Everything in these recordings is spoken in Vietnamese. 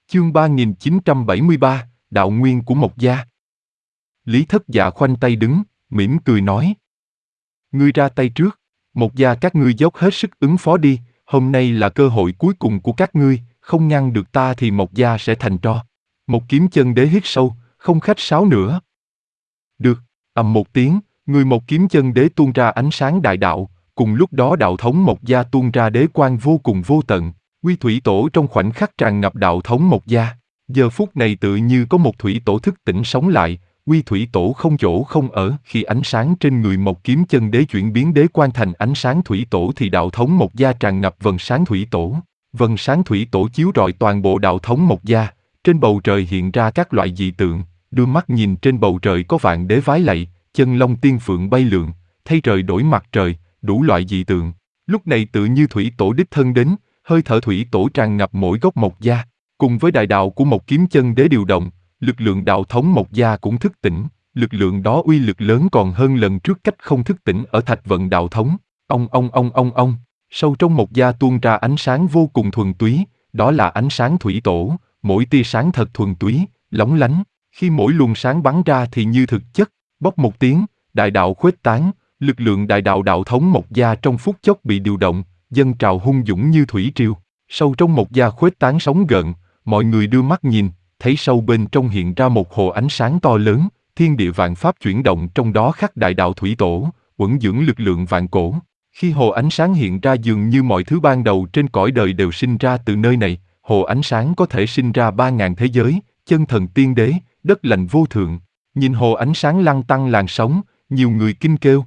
Chương 3973, Đạo Nguyên của Mộc Gia. Lý Thất Dạ khoanh tay đứng, mỉm cười nói. Ngươi ra tay trước, Mộc Gia các ngươi dốc hết sức ứng phó đi, hôm nay là cơ hội cuối cùng của các ngươi, không ngăn được ta thì Mộc Gia sẽ thành tro. Một kiếm chân đế hít sâu, không khách sáo nữa. Được, ầm một tiếng, người một kiếm chân đế tuôn ra ánh sáng đại đạo, cùng lúc đó đạo thống Mộc Gia tuôn ra đế quang vô cùng vô tận. Quy thủy tổ trong khoảnh khắc tràn ngập đạo thống Mộc Gia. Giờ phút này tự như có một thủy tổ thức tỉnh sống lại, quy thủy tổ không chỗ không ở. Khi ánh sáng trên người Mộc kiếm chân đế chuyển biến đế quang thành ánh sáng thủy tổ thì đạo thống Mộc Gia tràn ngập vầng sáng thủy tổ. Vầng sáng thủy tổ chiếu rọi toàn bộ đạo thống Mộc Gia. Trên bầu trời hiện ra các loại dị tượng, đưa mắt nhìn trên bầu trời có vạn đế vái lạy, chân long tiên phượng bay lượn, thay trời đổi mặt trời, đủ loại dị tượng. Lúc này tự như thủy tổ đích thân đến, hơi thở thủy tổ tràn ngập mỗi gốc Mộc Gia, cùng với đại đạo của Mộc kiếm chân đế điều động, lực lượng đạo thống Mộc Gia cũng thức tỉnh, lực lượng đó uy lực lớn còn hơn lần trước cách không thức tỉnh ở Thạch Vận đạo thống. Ông, sâu trong Mộc Gia tuôn ra ánh sáng vô cùng thuần túy, đó là ánh sáng thủy tổ, mỗi tia sáng thật thuần túy, lóng lánh, khi mỗi luồng sáng bắn ra thì như thực chất, bốc một tiếng, đại đạo khuếch tán, lực lượng đại đạo đạo thống Mộc Gia trong phút chốc bị điều động, dâng trào hung dũng như thủy triều. Sâu trong Mộc Gia khuếch tán sóng gợn, mọi người đưa mắt nhìn, thấy sâu bên trong hiện ra một hồ ánh sáng to lớn, thiên địa vạn pháp chuyển động trong đó khắc đại đạo thủy tổ, uẩn dưỡng lực lượng vạn cổ. Khi hồ ánh sáng hiện ra dường như mọi thứ ban đầu trên cõi đời đều sinh ra từ nơi này, hồ ánh sáng có thể sinh ra 3000 thế giới, chân thần tiên đế, đất lành vô thượng. Nhìn hồ ánh sáng lăn tăn làn sóng, nhiều người kinh kêu.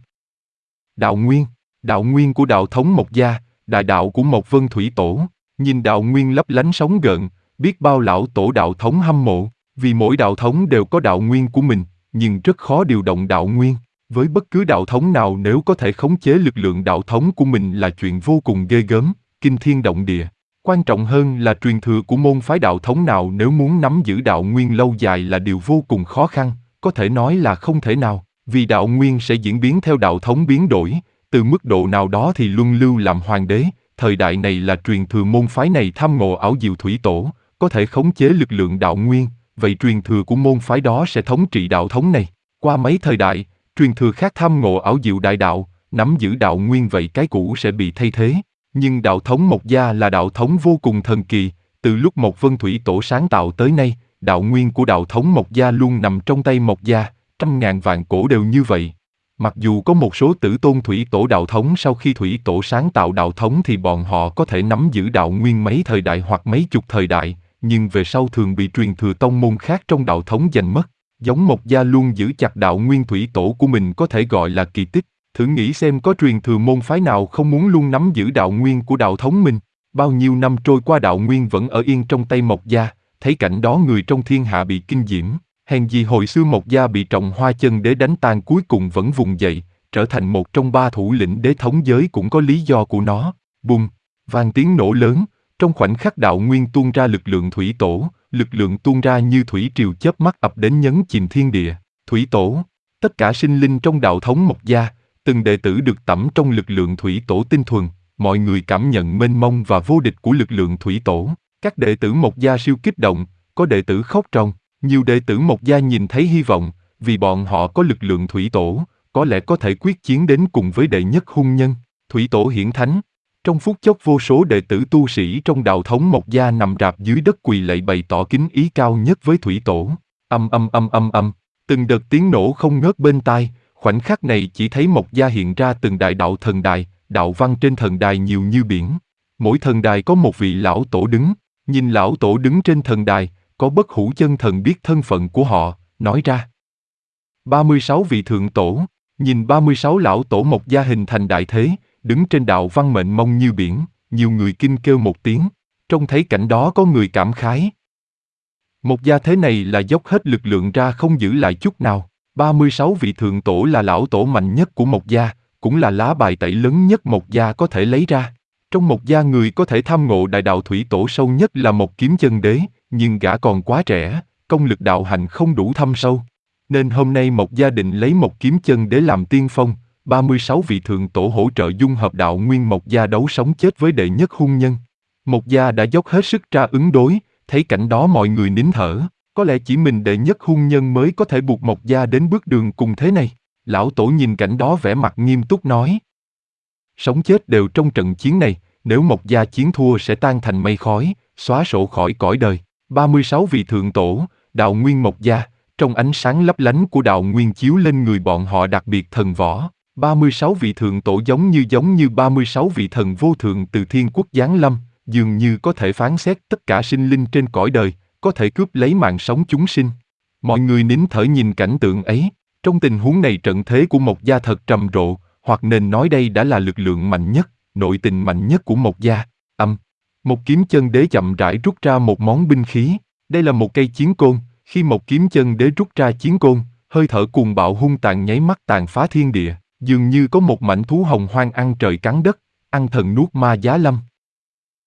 Đạo nguyên của đạo thống Mộc Gia, đại đạo của Mộc Vân Thủy Tổ. Nhìn đạo nguyên lấp lánh sóng gợn, biết bao lão tổ đạo thống hâm mộ, vì mỗi đạo thống đều có đạo nguyên của mình, nhưng rất khó điều động đạo nguyên. Với bất cứ đạo thống nào nếu có thể khống chế lực lượng đạo thống của mình là chuyện vô cùng ghê gớm, kinh thiên động địa. Quan trọng hơn là truyền thừa của môn phái đạo thống nào nếu muốn nắm giữ đạo nguyên lâu dài là điều vô cùng khó khăn, có thể nói là không thể nào, vì đạo nguyên sẽ diễn biến theo đạo thống biến đổi, từ mức độ nào đó thì luân lưu làm hoàng đế. Thời đại này là truyền thừa môn phái này tham ngộ ảo diệu thủy tổ, có thể khống chế lực lượng đạo nguyên, vậy truyền thừa của môn phái đó sẽ thống trị đạo thống này. Qua mấy thời đại, truyền thừa khác tham ngộ ảo diệu đại đạo, nắm giữ đạo nguyên vậy cái cũ sẽ bị thay thế. Nhưng đạo thống Mộc Gia là đạo thống vô cùng thần kỳ, từ lúc Mộc Vân Thủy Tổ sáng tạo tới nay, đạo nguyên của đạo thống Mộc Gia luôn nằm trong tay Mộc Gia, trăm ngàn vạn cổ đều như vậy. Mặc dù có một số tử tôn thủy tổ đạo thống sau khi thủy tổ sáng tạo đạo thống thì bọn họ có thể nắm giữ đạo nguyên mấy thời đại hoặc mấy chục thời đại, nhưng về sau thường bị truyền thừa tông môn khác trong đạo thống giành mất. Giống Mộc Gia luôn giữ chặt đạo nguyên thủy tổ của mình có thể gọi là kỳ tích. Thử nghĩ xem có truyền thừa môn phái nào không muốn luôn nắm giữ đạo nguyên của đạo thống mình. Bao nhiêu năm trôi qua đạo nguyên vẫn ở yên trong tay Mộc Gia, thấy cảnh đó người trong thiên hạ bị kinh diễm. Hèn gì hồi xưa Mộc Gia bị Trọng Hoa Chân Đế đánh tan cuối cùng vẫn vùng dậy, trở thành một trong 3 thủ lĩnh đế thống giới cũng có lý do của nó. Bùng, vang tiếng nổ lớn, trong khoảnh khắc đạo nguyên tuôn ra lực lượng thủy tổ, lực lượng tuôn ra như thủy triều chớp mắt ập đến nhấn chìm thiên địa. Thủy tổ, tất cả sinh linh trong đạo thống Mộc Gia, từng đệ tử được tẩm trong lực lượng thủy tổ tinh thuần, mọi người cảm nhận mênh mông và vô địch của lực lượng thủy tổ. Các đệ tử Mộc Gia siêu kích động, có đệ tử khóc ròng. Nhiều đệ tử Mộc Gia nhìn thấy hy vọng, vì bọn họ có lực lượng thủy tổ, có lẽ có thể quyết chiến đến cùng với đệ nhất hung nhân, thủy tổ hiển thánh. Trong phút chốc vô số đệ tử tu sĩ trong đạo thống Mộc Gia nằm rạp dưới đất quỳ lạy bày tỏ kính ý cao nhất với thủy tổ. Từng đợt tiếng nổ không ngớt bên tai, khoảnh khắc này chỉ thấy Mộc Gia hiện ra từng đại đạo thần đài, đạo văn trên thần đài nhiều như biển. Mỗi thần đài có một vị lão tổ đứng, nhìn lão tổ đứng trên thần đài, có bất hủ chân thần biết thân phận của họ, nói ra. 36 vị thượng tổ, nhìn 36 lão tổ Mộc Gia hình thành đại thế, đứng trên đạo văn mệnh mông như biển, nhiều người kinh kêu một tiếng, trông thấy cảnh đó có người cảm khái. Mộc Gia thế này là dốc hết lực lượng ra không giữ lại chút nào, 36 vị thượng tổ là lão tổ mạnh nhất của Mộc Gia, cũng là lá bài tẩy lớn nhất Mộc Gia có thể lấy ra. Trong Mộc Gia người có thể tham ngộ đại đạo thủy tổ sâu nhất là Mộc Kiếm Chân Đế, nhưng gã còn quá trẻ, công lực đạo hành không đủ thâm sâu. Nên hôm nay Mộc Gia định lấy Mộc Kiếm Chân Đế làm tiên phong, 36 vị thượng tổ hỗ trợ dung hợp đạo nguyên Mộc Gia đấu sống chết với đệ nhất hung nhân. Mộc Gia đã dốc hết sức ra ứng đối, Thấy cảnh đó mọi người nín thở, có lẽ chỉ mình đệ nhất hôn nhân mới có thể buộc Mộc gia đến bước đường cùng thế này. Lão tổ nhìn cảnh đó vẻ mặt nghiêm túc nói. Sống chết đều trong trận chiến này, nếu Mộc gia chiến thua sẽ tan thành mây khói, xóa sổ khỏi cõi đời. 36 vị thượng tổ, đạo nguyên Mộc gia, trong ánh sáng lấp lánh của đạo nguyên chiếu lên người bọn họ đặc biệt thần võ. 36 vị thượng tổ giống như 36 vị thần vô thượng từ thiên quốc giáng lâm, dường như có thể phán xét tất cả sinh linh trên cõi đời, có thể cướp lấy mạng sống chúng sinh. Mọi người nín thở nhìn cảnh tượng ấy. Trong tình huống này trận thế của Mộc gia thật trầm rộ, hoặc nên nói đây đã là lực lượng mạnh nhất, nội tình mạnh nhất của Mộc gia. Một kiếm chân đế chậm rãi rút ra một món binh khí. Đây là một cây chiến côn. Khi một kiếm chân đế rút ra chiến côn, hơi thở cuồng bạo hung tàn nháy mắt tàn phá thiên địa, dường như có một mảnh thú hồng hoang ăn trời cắn đất, ăn thần nuốt ma giá lâm.